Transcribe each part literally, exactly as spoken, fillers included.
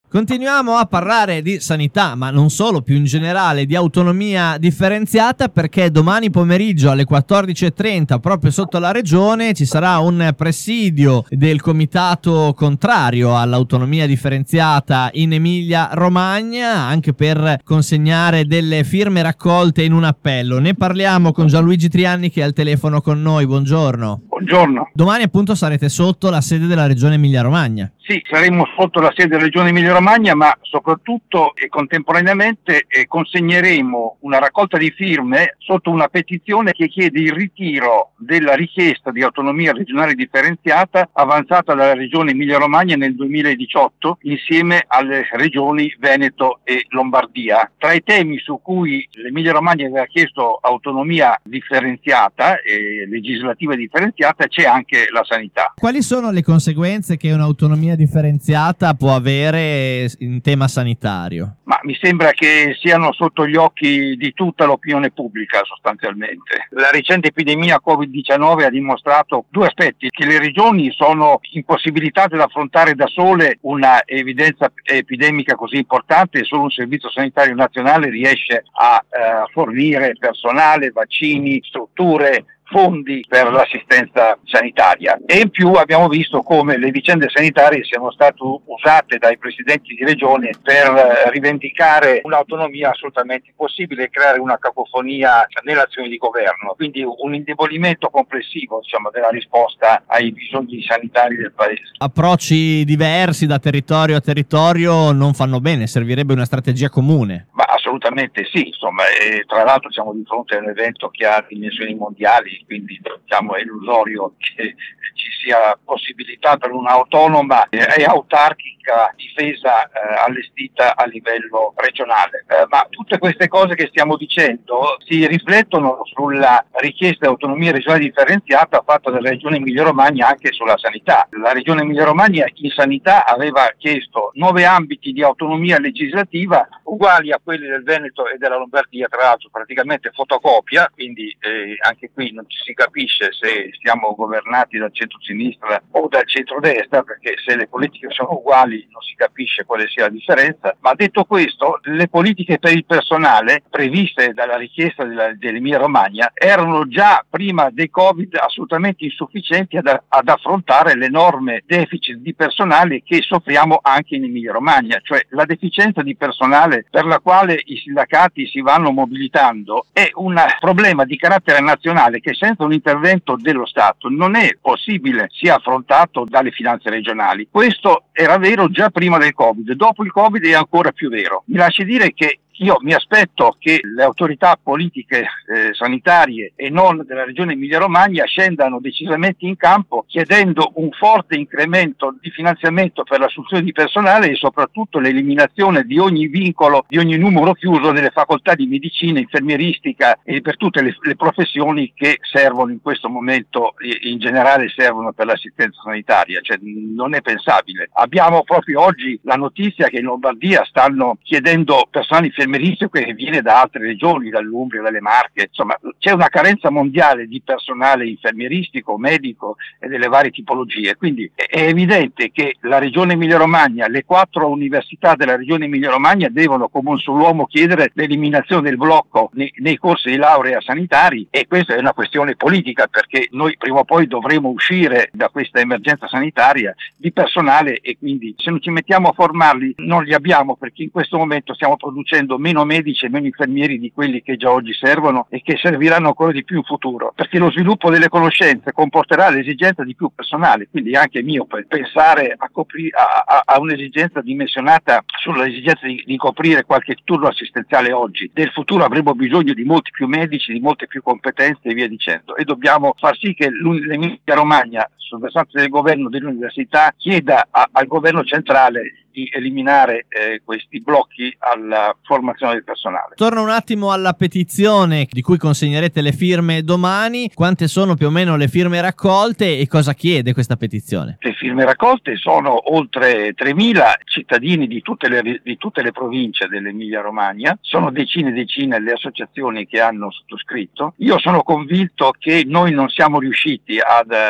Continuiamo a parlare di sanità, ma non solo, più in generale di autonomia differenziata, perché domani pomeriggio alle quattordici e trenta, proprio sotto la regione, ci sarà un presidio del comitato contrario all'autonomia differenziata in Emilia Romagna, anche per consegnare delle firme raccolte in un appello. Ne parliamo con Gianluigi Trianni, che è al telefono con noi. Buongiorno. Buongiorno. Domani appunto sarete sotto la sede della regione Emilia Romagna. Sì, saremo sotto la sede della Regione Emilia Romagna, ma soprattutto e contemporaneamente eh, consegneremo una raccolta di firme sotto una petizione che chiede il ritiro della richiesta di autonomia regionale differenziata avanzata dalla Regione Emilia Romagna nel duemiladiciotto insieme alle regioni Veneto e Lombardia. Tra i temi su cui l'Emilia Romagna aveva chiesto autonomia differenziata e legislativa differenziata c'è anche la sanità. Quali sono le conseguenze che un'autonomia differenziata può avere in tema sanitario? Ma mi sembra che siano sotto gli occhi di tutta l'opinione pubblica sostanzialmente. La recente epidemia covid diciannove ha dimostrato due aspetti: che le regioni sono impossibilitate ad affrontare da sole una evidenza epidemica così importante e solo un servizio sanitario nazionale riesce a eh, fornire personale, vaccini, strutture, fondi per l'assistenza sanitaria. E in più abbiamo visto come le vicende sanitarie siano state usate dai presidenti di regione per rivendicare un'autonomia assolutamente impossibile e creare una cacofonia nell'azione di governo, quindi un indebolimento complessivo, diciamo, della risposta ai bisogni sanitari del paese. Approcci diversi da territorio a territorio non fanno bene, servirebbe una strategia comune. Ma assolutamente sì, insomma, e tra l'altro siamo di fronte a un evento che ha dimensioni mondiali, quindi diciamo è illusorio che ci sia possibilità per un'autonoma e autarchica difesa eh, allestita a livello regionale. Eh, ma tutte queste cose che stiamo dicendo si riflettono sulla richiesta di autonomia regionale differenziata fatta dalla Regione Emilia Romagna anche sulla sanità. La Regione Emilia Romagna in sanità aveva chiesto nove ambiti di autonomia legislativa uguali a quelli del Veneto e della Lombardia, tra l'altro praticamente fotocopia, quindi eh, anche qui non ci si capisce se siamo governati dal centro-sinistra o dal centro-destra, perché se le politiche sono uguali non si capisce quale sia la differenza. Ma detto questo, le politiche per il personale previste dalla richiesta della, dell'Emilia Romagna erano già prima dei Covid assolutamente insufficienti ad, ad affrontare l'enorme deficit di personale che soffriamo anche in Emilia Romagna, cioè la deficienza di personale per la quale i sindacati si vanno mobilitando è un problema di carattere nazionale che senza un intervento dello Stato non è possibile sia affrontato dalle finanze regionali. Questo era vero già prima del Covid, dopo il Covid è ancora più vero. Mi lasci dire che io mi aspetto che le autorità politiche eh, sanitarie e non della Regione Emilia Romagna scendano decisamente in campo chiedendo un forte incremento di finanziamento per l'assunzione di personale e soprattutto l'eliminazione di ogni vincolo, di ogni numero chiuso delle facoltà di medicina, infermieristica e per tutte le, le professioni che servono in questo momento, in generale servono per l'assistenza sanitaria, cioè non è pensabile. Abbiamo proprio oggi la notizia che in Lombardia stanno chiedendo personale infermieristico che viene da altre regioni, dall'Umbria, dalle Marche, insomma c'è una carenza mondiale di personale infermieristico, medico e delle varie tipologie, quindi è evidente che la Regione Emilia Romagna, le quattro università della Regione Emilia Romagna devono come un solo uomo chiedere l'eliminazione del blocco nei, nei corsi di laurea sanitari, e questa è una questione politica perché noi prima o poi dovremo uscire da questa emergenza sanitaria di personale e quindi se non ci mettiamo a formarli non li abbiamo, perché in questo momento stiamo producendo meno medici e meno infermieri di quelli che già oggi servono e che serviranno ancora di più in futuro, perché lo sviluppo delle conoscenze comporterà l'esigenza di più personale, quindi anche mio per pensare a, copri- a, a, a un'esigenza dimensionata sull'esigenza di, di coprire qualche turno assistenziale oggi. Del futuro avremo bisogno di molti più medici, di molte più competenze e via dicendo, e dobbiamo far sì che l'Emilia Romagna sul versante del governo dell'università chieda a, al governo centrale di eliminare eh, questi blocchi alla formazione del personale. Torno un attimo alla petizione di cui consegnerete le firme domani. Quante sono più o meno le firme raccolte e cosa chiede questa petizione? Le firme raccolte sono oltre tremila cittadini di tutte le, di tutte le province dell'Emilia Romagna, sono decine e decine le associazioni che hanno sottoscritto. Io sono convinto che noi non siamo riusciti ad,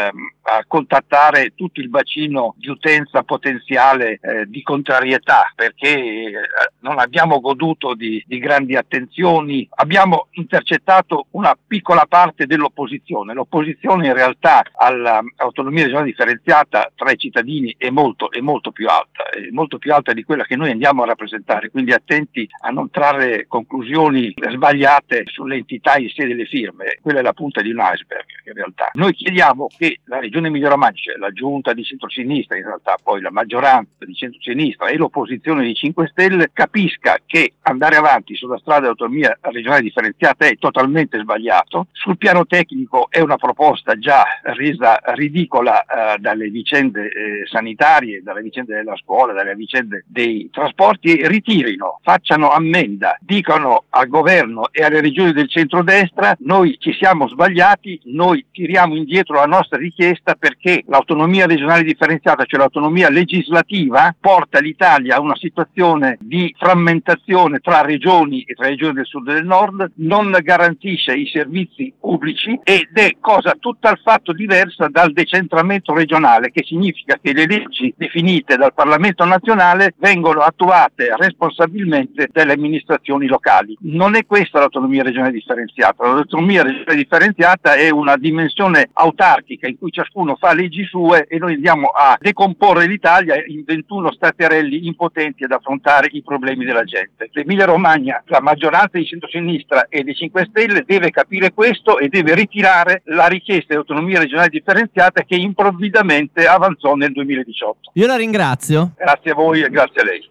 a contattare tutto il bacino di utenza potenziale eh, di contrarietà, perché eh, non abbiamo goduto di, di grandi attenzioni, abbiamo intercettato una piccola parte dell'opposizione. L'opposizione in realtà all'autonomia regionale differenziata tra i cittadini è molto, è molto più alta, è molto più alta di quella che noi andiamo a rappresentare, quindi attenti a non trarre conclusioni sbagliate sulle entità in sé delle firme. Quella è la punta di un iceberg in realtà. Noi chiediamo che la Regione Emilia-Romagna, la giunta di centrosinistra, in realtà poi la maggioranza di centrosinistra e l'opposizione di cinque Stelle capisca che andare avanti sulla strada dell'autonomia regionale differenziata è totalmente sbagliato. Sul piano tecnico è una proposta già resa ridicola eh, dalle vicende eh, sanitarie, dalle vicende della scuola, dalle vicende dei trasporti, e ritirino, facciano ammenda, dicano al governo e alle regioni del centrodestra: noi ci siamo sbagliati, noi tiriamo indietro la nostra richiesta perché l'autonomia regionale differenziata, cioè l'autonomia legislativa, porta l'Italia a una situazione di frammentazione tra regioni e tra regioni del sud e del nord, non garantisce i servizi pubblici ed è cosa tutt'alfatto diversa dal decentramento regionale, che significa che le leggi definite dal Parlamento nazionale vengono attuate responsabilmente dalle amministrazioni locali. Non è questa l'autonomia regionale differenziata. L'autonomia regionale differenziata è una dimensione autarchica in cui ciascuno fa leggi sue e noi andiamo a decomporre l'Italia in ventuno staterelli impotenti ad affrontare i problemi della gente. L'Emilia Romagna, la maggioranza di centrosinistra e dei cinque Stelle, deve capire questo e deve ritirare la richiesta di autonomia regionale differenziata che improvvidamente avanzò nel duemiladiciotto. Io la ringrazio. Grazie a voi e grazie a lei.